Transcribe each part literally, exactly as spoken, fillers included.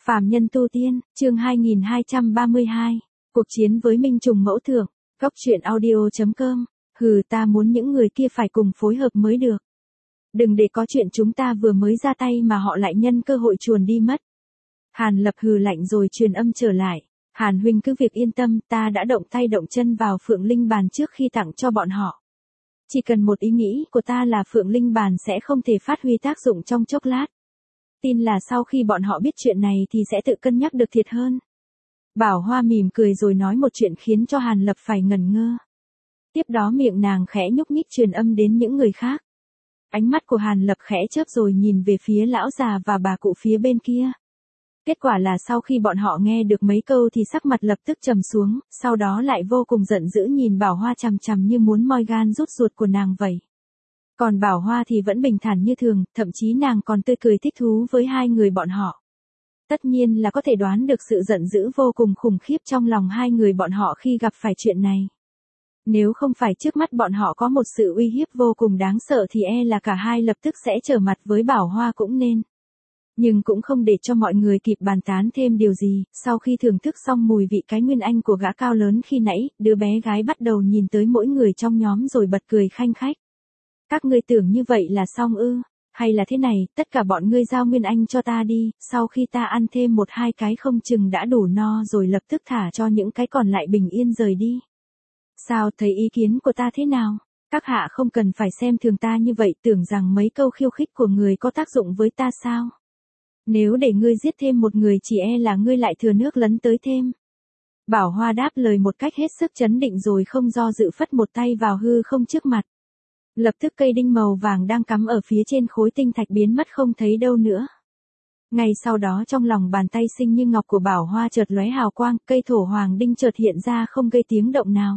Phàm nhân tu tiên, chương hai nghìn hai trăm ba mươi hai. Cuộc chiến với Minh Trùng Mẫu Thượng. Góc truyện audio chấm com. Hừ, ta muốn những người kia phải cùng phối hợp mới được. Đừng để có chuyện chúng ta vừa mới ra tay mà họ lại nhân cơ hội chuồn đi mất. Hàn Lập hừ lạnh rồi truyền âm trở lại. Hàn huynh cứ việc yên tâm, ta đã động tay động chân vào Phượng Linh Bàn trước khi tặng cho bọn họ. Chỉ cần một ý nghĩ của ta là Phượng Linh Bàn sẽ không thể phát huy tác dụng trong chốc lát. Tin là sau khi bọn họ biết chuyện này thì sẽ tự cân nhắc được thiệt hơn. Bảo Hoa mỉm cười rồi nói một chuyện khiến cho Hàn Lập phải ngẩn ngơ. Tiếp đó miệng nàng khẽ nhúc nhích truyền âm đến những người khác. Ánh mắt của Hàn Lập khẽ chớp rồi nhìn về phía lão già và bà cụ phía bên kia. Kết quả là sau khi bọn họ nghe được mấy câu thì sắc mặt lập tức trầm xuống, sau đó lại vô cùng giận dữ nhìn Bảo Hoa chằm chằm như muốn moi gan rút ruột của nàng vậy. Còn Bảo Hoa thì vẫn bình thản như thường, thậm chí nàng còn tươi cười thích thú với hai người bọn họ. Tất nhiên là có thể đoán được sự giận dữ vô cùng khủng khiếp trong lòng hai người bọn họ khi gặp phải chuyện này. Nếu không phải trước mắt bọn họ có một sự uy hiếp vô cùng đáng sợ thì e là cả hai lập tức sẽ trở mặt với Bảo Hoa cũng nên. Nhưng cũng không để cho mọi người kịp bàn tán thêm điều gì, sau khi thưởng thức xong mùi vị cái nguyên anh của gã cao lớn khi nãy, đứa bé gái bắt đầu nhìn tới mỗi người trong nhóm rồi bật cười khanh khách. Các ngươi tưởng như vậy là xong ư, hay là thế này, tất cả bọn ngươi giao nguyên anh cho ta đi, sau khi ta ăn thêm một hai cái không chừng đã đủ no rồi lập tức thả cho những cái còn lại bình yên rời đi. Sao, thấy ý kiến của ta thế nào? Các hạ không cần phải xem thường ta như vậy, tưởng rằng mấy câu khiêu khích của người có tác dụng với ta sao? Nếu để ngươi giết thêm một người chỉ e là ngươi lại thừa nước lấn tới thêm. Bảo Hoa đáp lời một cách hết sức trấn định rồi không do dự phất một tay vào hư không trước mặt. Lập tức cây đinh màu vàng đang cắm ở phía trên khối tinh thạch biến mất không thấy đâu nữa. Ngay sau đó trong lòng bàn tay xinh như ngọc của Bảo Hoa chợt lóe hào quang, cây thổ hoàng đinh chợt hiện ra không gây tiếng động nào.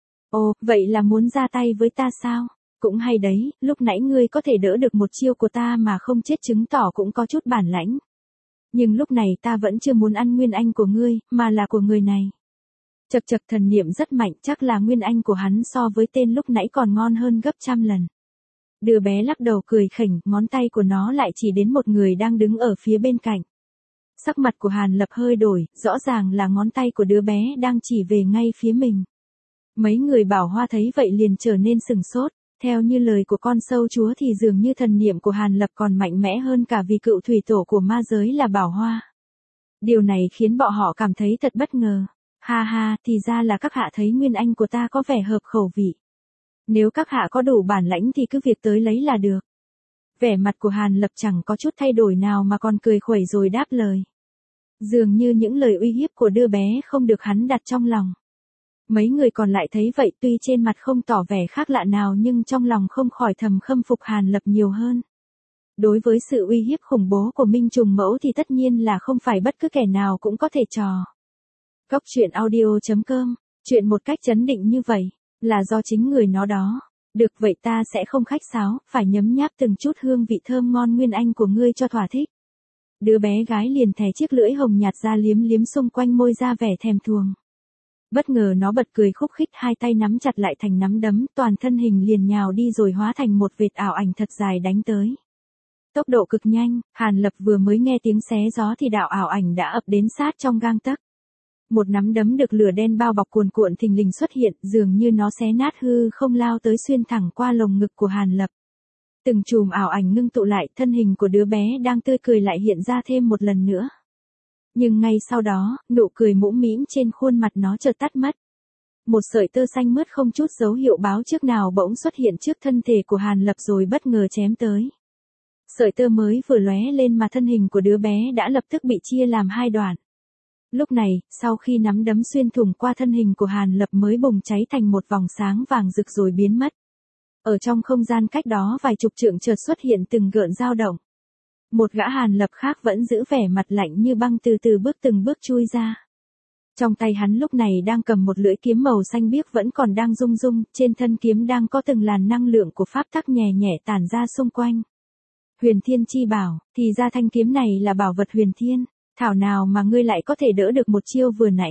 Ồ, vậy là muốn ra tay với ta sao? Cũng hay đấy, lúc nãy ngươi có thể đỡ được một chiêu của ta mà không chết chứng tỏ cũng có chút bản lãnh. Nhưng lúc này ta vẫn chưa muốn ăn nguyên anh của ngươi, mà là của người này. Chật chật, thần niệm rất mạnh, chắc là nguyên anh của hắn so với tên lúc nãy còn ngon hơn gấp trăm lần. Đứa bé lắc đầu cười khỉnh, ngón tay của nó lại chỉ đến một người đang đứng ở phía bên cạnh. Sắc mặt của Hàn Lập hơi đổi, rõ ràng là ngón tay của đứa bé đang chỉ về ngay phía mình. Mấy người Bảo Hoa thấy vậy liền trở nên sừng sốt, theo như lời của con sâu chúa thì dường như thần niệm của Hàn Lập còn mạnh mẽ hơn cả vì cựu thủy tổ của ma giới là Bảo Hoa. Điều này khiến bọn họ cảm thấy thật bất ngờ. Ha ha, thì ra là các hạ thấy nguyên anh của ta có vẻ hợp khẩu vị. Nếu các hạ có đủ bản lãnh thì cứ việc tới lấy là được. Vẻ mặt của Hàn Lập chẳng có chút thay đổi nào mà còn cười khuẩy rồi đáp lời. Dường như những lời uy hiếp của đứa bé không được hắn đặt trong lòng. Mấy người còn lại thấy vậy tuy trên mặt không tỏ vẻ khác lạ nào nhưng trong lòng không khỏi thầm khâm phục Hàn Lập nhiều hơn. Đối với sự uy hiếp khủng bố của Minh Trùng Mẫu thì tất nhiên là không phải bất cứ kẻ nào cũng có thể trò. Góc truyện audio chấm com, chuyện một cách trấn định như vậy, là do chính người nó đó. Được vậy ta sẽ không khách sáo, phải nhấm nháp từng chút hương vị thơm ngon nguyên anh của ngươi cho thỏa thích. Đứa bé gái liền thè chiếc lưỡi hồng nhạt ra liếm liếm xung quanh môi ra vẻ thèm thuồng. Bất ngờ nó bật cười khúc khích, hai tay nắm chặt lại thành nắm đấm, toàn thân hình liền nhào đi rồi hóa thành một vệt ảo ảnh thật dài đánh tới. Tốc độ cực nhanh, Hàn Lập vừa mới nghe tiếng xé gió thì đạo ảo ảnh đã ập đến sát trong gang tấc. Một nắm đấm được lửa đen bao bọc cuồn cuộn thình lình xuất hiện, dường như nó xé nát hư không lao tới xuyên thẳng qua lồng ngực của Hàn Lập. Từng chùm ảo ảnh ngưng tụ lại, thân hình của đứa bé đang tươi cười lại hiện ra thêm một lần nữa. Nhưng ngay sau đó, nụ cười mũm mĩm trên khuôn mặt nó chợt tắt mất. Một sợi tơ xanh mướt không chút dấu hiệu báo trước nào bỗng xuất hiện trước thân thể của Hàn Lập rồi bất ngờ chém tới. Sợi tơ mới vừa lóe lên mà thân hình của đứa bé đã lập tức bị chia làm hai đoạn. Lúc này, sau khi nắm đấm xuyên thủng qua thân hình của Hàn Lập mới bùng cháy thành một vòng sáng vàng rực rồi biến mất. Ở trong không gian cách đó vài chục trượng chợt xuất hiện từng gợn dao động. Một gã Hàn Lập khác vẫn giữ vẻ mặt lạnh như băng từ từ bước từng bước chui ra. Trong tay hắn lúc này đang cầm một lưỡi kiếm màu xanh biếc vẫn còn đang rung rung, trên thân kiếm đang có từng làn năng lượng của pháp tắc nhẹ nhẹ tản ra xung quanh. Huyền Thiên chi bảo, thì ra thanh kiếm này là bảo vật huyền thiên, thảo nào mà ngươi lại có thể đỡ được một chiêu vừa nãy.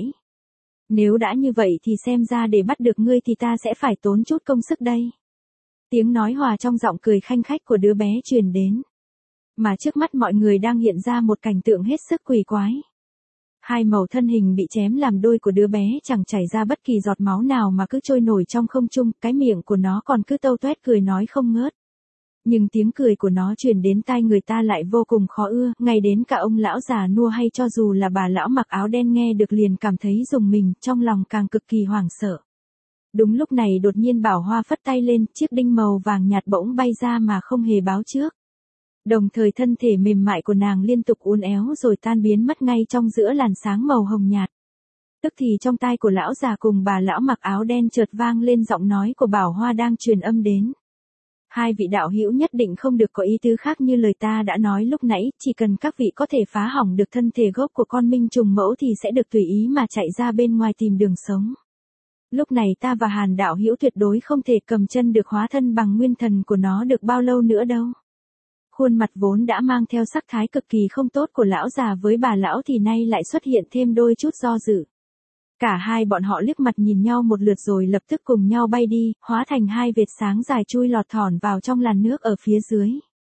Nếu đã như vậy thì xem ra để bắt được ngươi thì ta sẽ phải tốn chút công sức đây. Tiếng nói hòa trong giọng cười khanh khách của đứa bé truyền đến. Mà trước mắt mọi người đang hiện ra một cảnh tượng hết sức quỷ quái. Hai màu thân hình bị chém làm đôi của đứa bé chẳng chảy ra bất kỳ giọt máu nào mà cứ trôi nổi trong không trung, cái miệng của nó còn cứ tâu toét cười nói không ngớt. Nhưng tiếng cười của nó truyền đến tai người ta lại vô cùng khó ưa, ngay đến cả ông lão già nua hay cho dù là bà lão mặc áo đen nghe được liền cảm thấy rùng mình, trong lòng càng cực kỳ hoảng sợ. Đúng lúc này đột nhiên Bảo Hoa phất tay lên, chiếc đinh màu vàng nhạt bỗng bay ra mà không hề báo trước. Đồng thời thân thể mềm mại của nàng liên tục uốn éo rồi tan biến mất ngay trong giữa làn sáng màu hồng nhạt. Tức thì trong tai của lão già cùng bà lão mặc áo đen chợt vang lên giọng nói của Bảo Hoa đang truyền âm đến. Hai vị đạo hữu nhất định không được có ý tứ khác như lời ta đã nói lúc nãy, chỉ cần các vị có thể phá hỏng được thân thể gốc của con minh trùng mẫu thì sẽ được tùy ý mà chạy ra bên ngoài tìm đường sống. Lúc này ta và Hàn đạo hữu tuyệt đối không thể cầm chân được hóa thân bằng nguyên thần của nó được bao lâu nữa đâu. Khuôn mặt vốn đã mang theo sắc thái cực kỳ không tốt của lão già với bà lão thì nay lại xuất hiện thêm đôi chút do dự. Cả hai bọn họ liếc mặt nhìn nhau một lượt rồi lập tức cùng nhau bay đi, hóa thành hai vệt sáng dài chui lọt thỏn vào trong làn nước ở phía dưới.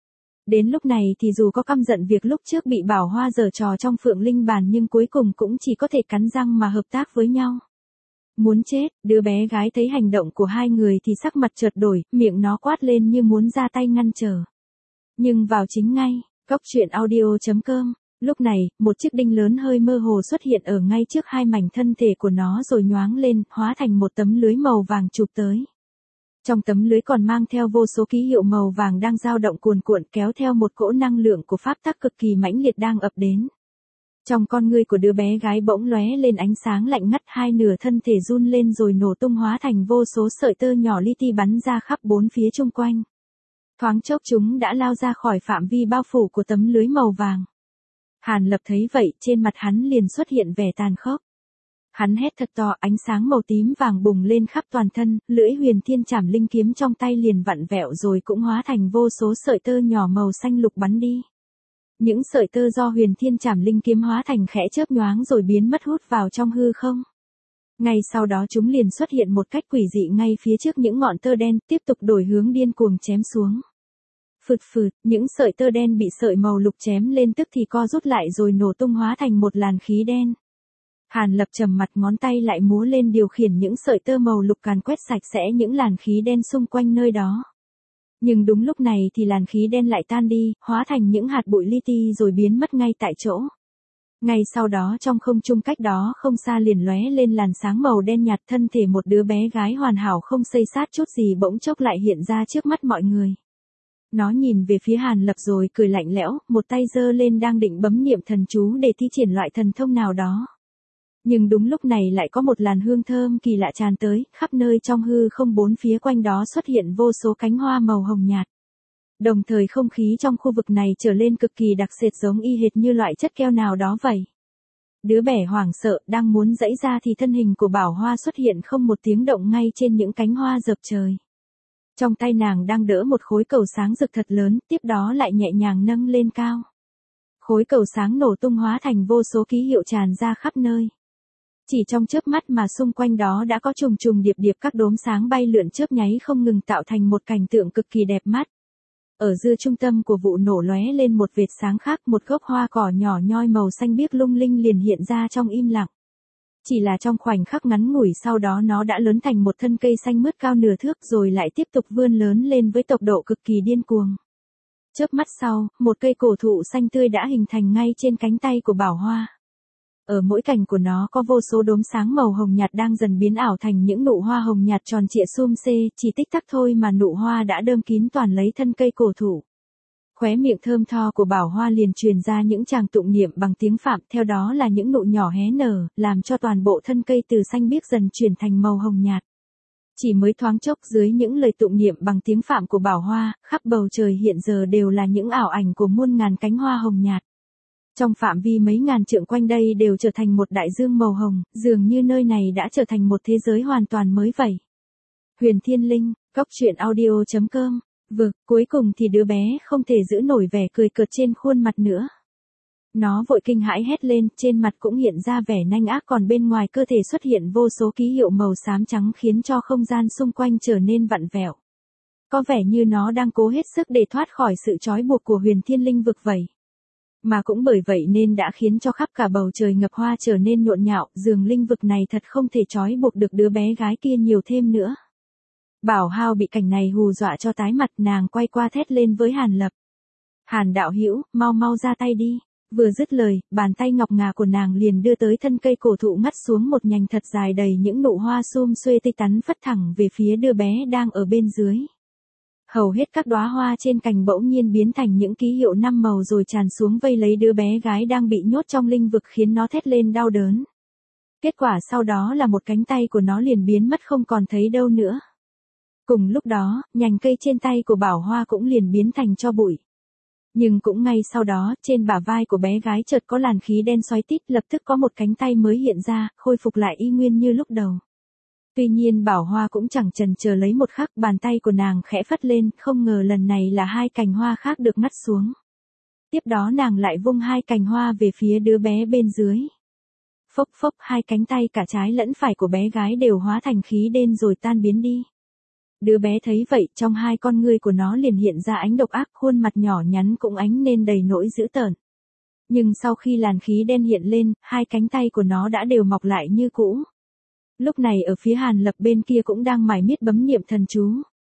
Đến lúc này thì dù có căm giận việc lúc trước bị Bảo Hoa giở trò trong Phượng Linh Bàn nhưng cuối cùng cũng chỉ có thể cắn răng mà hợp tác với nhau. Muốn chết, đứa bé gái thấy hành động của hai người thì sắc mặt chợt đổi, miệng nó quát lên như muốn ra tay ngăn trở. Nhưng vào chính ngay, cốc truyện audio chấm com. Lúc này, một chiếc đinh lớn hơi mơ hồ xuất hiện ở ngay trước hai mảnh thân thể của nó rồi nhoáng lên, hóa thành một tấm lưới màu vàng chụp tới. Trong tấm lưới còn mang theo vô số ký hiệu màu vàng đang dao động cuồn cuộn kéo theo một cỗ năng lượng của pháp tắc cực kỳ mãnh liệt đang ập đến. Trong con ngươi của đứa bé gái bỗng lóe lên ánh sáng lạnh ngắt, hai nửa thân thể run lên rồi nổ tung hóa thành vô số sợi tơ nhỏ li ti bắn ra khắp bốn phía chung quanh. Thoáng chốc chúng đã lao ra khỏi phạm vi bao phủ của tấm lưới màu vàng. Hàn Lập thấy vậy, trên mặt hắn liền xuất hiện vẻ tàn khốc. Hắn hét thật to, ánh sáng màu tím vàng bùng lên khắp toàn thân, lưỡi huyền thiên trảm linh kiếm trong tay liền vặn vẹo rồi cũng hóa thành vô số sợi tơ nhỏ màu xanh lục bắn đi. Những sợi tơ do huyền thiên trảm linh kiếm hóa thành khẽ chớp nhoáng rồi biến mất hút vào trong hư không. Ngay sau đó chúng liền xuất hiện một cách quỷ dị ngay phía trước những ngọn tơ đen, tiếp tục đổi hướng điên cuồng chém xuống. Phụt phụt, những sợi tơ đen bị sợi màu lục chém lên tức thì co rút lại rồi nổ tung hóa thành một làn khí đen. Hàn Lập trầm mặt, ngón tay lại múa lên điều khiển những sợi tơ màu lục càn quét sạch sẽ những làn khí đen xung quanh nơi đó. Nhưng đúng lúc này thì làn khí đen lại tan đi, hóa thành những hạt bụi li ti rồi biến mất ngay tại chỗ. Ngay sau đó trong không trung cách đó không xa liền lóe lên làn sáng màu đen nhạt, thân thể một đứa bé gái hoàn hảo không xây xát chút gì bỗng chốc lại hiện ra trước mắt mọi người. Nó nhìn về phía Hàn Lập rồi cười lạnh lẽo, một tay giơ lên đang định bấm niệm thần chú để thi triển loại thần thông nào đó. Nhưng đúng lúc này lại có một làn hương thơm kỳ lạ tràn tới, khắp nơi trong hư không bốn phía quanh đó xuất hiện vô số cánh hoa màu hồng nhạt. Đồng thời không khí trong khu vực này trở lên cực kỳ đặc sệt giống y hệt như loại chất keo nào đó vậy. Đứa bé hoảng sợ, đang muốn giãy ra thì thân hình của Bảo Hoa xuất hiện không một tiếng động ngay trên những cánh hoa dợp trời. Trong tay nàng đang đỡ một khối cầu sáng rực thật lớn, tiếp đó lại nhẹ nhàng nâng lên cao. Khối cầu sáng nổ tung hóa thành vô số ký hiệu tràn ra khắp nơi. Chỉ trong chớp mắt mà xung quanh đó đã có trùng trùng điệp điệp các đốm sáng bay lượn chớp nháy không ngừng tạo thành một cảnh tượng cực kỳ đẹp mắt. Ở giữa trung tâm của vụ nổ lóe lên một vệt sáng khác, một gốc hoa cỏ nhỏ nhoi màu xanh biếc lung linh liền hiện ra trong im lặng. Chỉ là trong khoảnh khắc ngắn ngủi sau đó nó đã lớn thành một thân cây xanh mướt cao nửa thước rồi lại tiếp tục vươn lớn lên với tốc độ cực kỳ điên cuồng. Chớp mắt sau, một cây cổ thụ xanh tươi đã hình thành ngay trên cánh tay của Bảo Hoa. Ở mỗi cành của nó có vô số đốm sáng màu hồng nhạt đang dần biến ảo thành những nụ hoa hồng nhạt tròn trịa xum xê, chỉ tích tắc thôi mà nụ hoa đã đơm kín toàn lấy thân cây cổ thụ. Khóe miệng thơm tho của Bảo Hoa liền truyền ra những tràng tụng niệm bằng tiếng Phạm, theo đó là những nụ nhỏ hé nở, làm cho toàn bộ thân cây từ xanh biếc dần chuyển thành màu hồng nhạt. Chỉ mới thoáng chốc dưới những lời tụng niệm bằng tiếng Phạm của Bảo Hoa, khắp bầu trời hiện giờ đều là những ảo ảnh của muôn ngàn cánh hoa hồng nhạt. Trong phạm vi mấy ngàn trượng quanh đây đều trở thành một đại dương màu hồng, dường như nơi này đã trở thành một thế giới hoàn toàn mới vậy. Huyền Thiên Linh, cốc truyện audio chấm com. Vực, cuối cùng thì đứa bé không thể giữ nổi vẻ cười cợt trên khuôn mặt nữa. Nó vội kinh hãi hét lên, trên mặt cũng hiện ra vẻ nanh ác, còn bên ngoài cơ thể xuất hiện vô số ký hiệu màu xám trắng khiến cho không gian xung quanh trở nên vặn vẹo. có vẻ như nó đang cố hết sức để thoát khỏi sự trói buộc của huyền thiên linh vực vậy. Mà cũng bởi vậy nên đã khiến cho khắp cả bầu trời ngập hoa trở nên nhộn nhạo, dường linh vực này thật không thể trói buộc được đứa bé gái kia nhiều thêm nữa. Bảo Hao bị cảnh này hù dọa cho tái mặt, nàng quay qua thét lên với Hàn Lập. Hàn đạo hữu, mau mau ra tay đi. Vừa dứt lời, bàn tay ngọc ngà của nàng liền đưa tới thân cây cổ thụ ngắt xuống một nhành thật dài đầy những nụ hoa sum xuê tươi tắn phất thẳng về phía đứa bé đang ở bên dưới. Hầu hết các đóa hoa trên cành bỗng nhiên biến thành những ký hiệu năm màu rồi tràn xuống vây lấy đứa bé gái đang bị nhốt trong linh vực khiến nó thét lên đau đớn. Kết quả sau đó là một cánh tay của nó liền biến mất không còn thấy đâu nữa. Cùng lúc đó, nhành cây trên tay của Bảo Hoa cũng liền biến thành tro bụi. Nhưng cũng ngay sau đó, trên bả vai của bé gái chợt có làn khí đen xoáy tít, lập tức có một cánh tay mới hiện ra, khôi phục lại y nguyên như lúc đầu. Tuy nhiên Bảo Hoa cũng chẳng chần chờ lấy một khắc, bàn tay của nàng khẽ phất lên, không ngờ lần này là hai cành hoa khác được ngắt xuống. Tiếp đó nàng lại vung hai cành hoa về phía đứa bé bên dưới. Phốc phốc, hai cánh tay cả trái lẫn phải của bé gái đều hóa thành khí đen rồi tan biến đi. Đứa bé thấy vậy, trong hai con ngươi của nó liền hiện ra ánh độc ác, khuôn mặt nhỏ nhắn cũng ánh lên đầy nỗi dữ tợn. Nhưng sau khi làn khí đen hiện lên, hai cánh tay của nó đã đều mọc lại như cũ. Lúc này ở phía Hàn Lập bên kia cũng đang mải miết bấm niệm thần chú.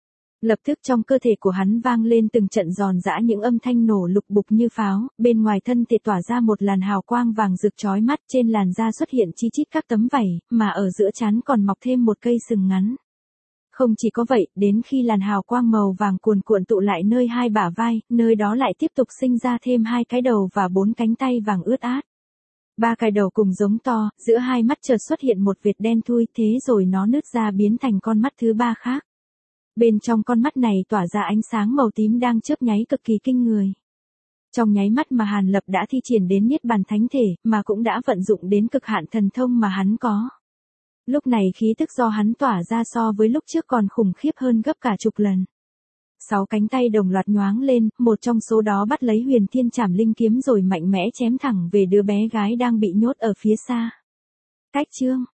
Lập tức trong cơ thể của hắn vang lên từng trận giòn giã những âm thanh nổ lục bục như pháo, bên ngoài thân thể tỏa ra một làn hào quang vàng rực chói mắt, trên làn da xuất hiện chi chít các tấm vảy, mà ở giữa trán còn mọc thêm một cây sừng ngắn. Không chỉ có vậy, đến khi làn hào quang màu vàng cuồn cuộn tụ lại nơi hai bả vai, nơi đó lại tiếp tục sinh ra thêm hai cái đầu và bốn cánh tay vàng ướt át. Ba cái đầu cùng giống to, giữa hai mắt chợt xuất hiện một vệt đen thui, thế rồi nó nứt ra biến thành con mắt thứ ba khác. Bên trong con mắt này tỏa ra ánh sáng màu tím đang chớp nháy cực kỳ kinh người. Trong nháy mắt mà Hàn Lập đã thi triển đến Niết Bàn Thánh Thể, mà cũng đã vận dụng đến cực hạn thần thông mà hắn có. Lúc này khí tức do hắn tỏa ra so với lúc trước còn khủng khiếp hơn gấp cả chục lần. Sáu cánh tay đồng loạt nhoáng lên, một trong số đó bắt lấy Huyền Thiên Trảm Linh kiếm rồi mạnh mẽ chém thẳng về đứa bé gái đang bị nhốt ở phía xa. Cách chương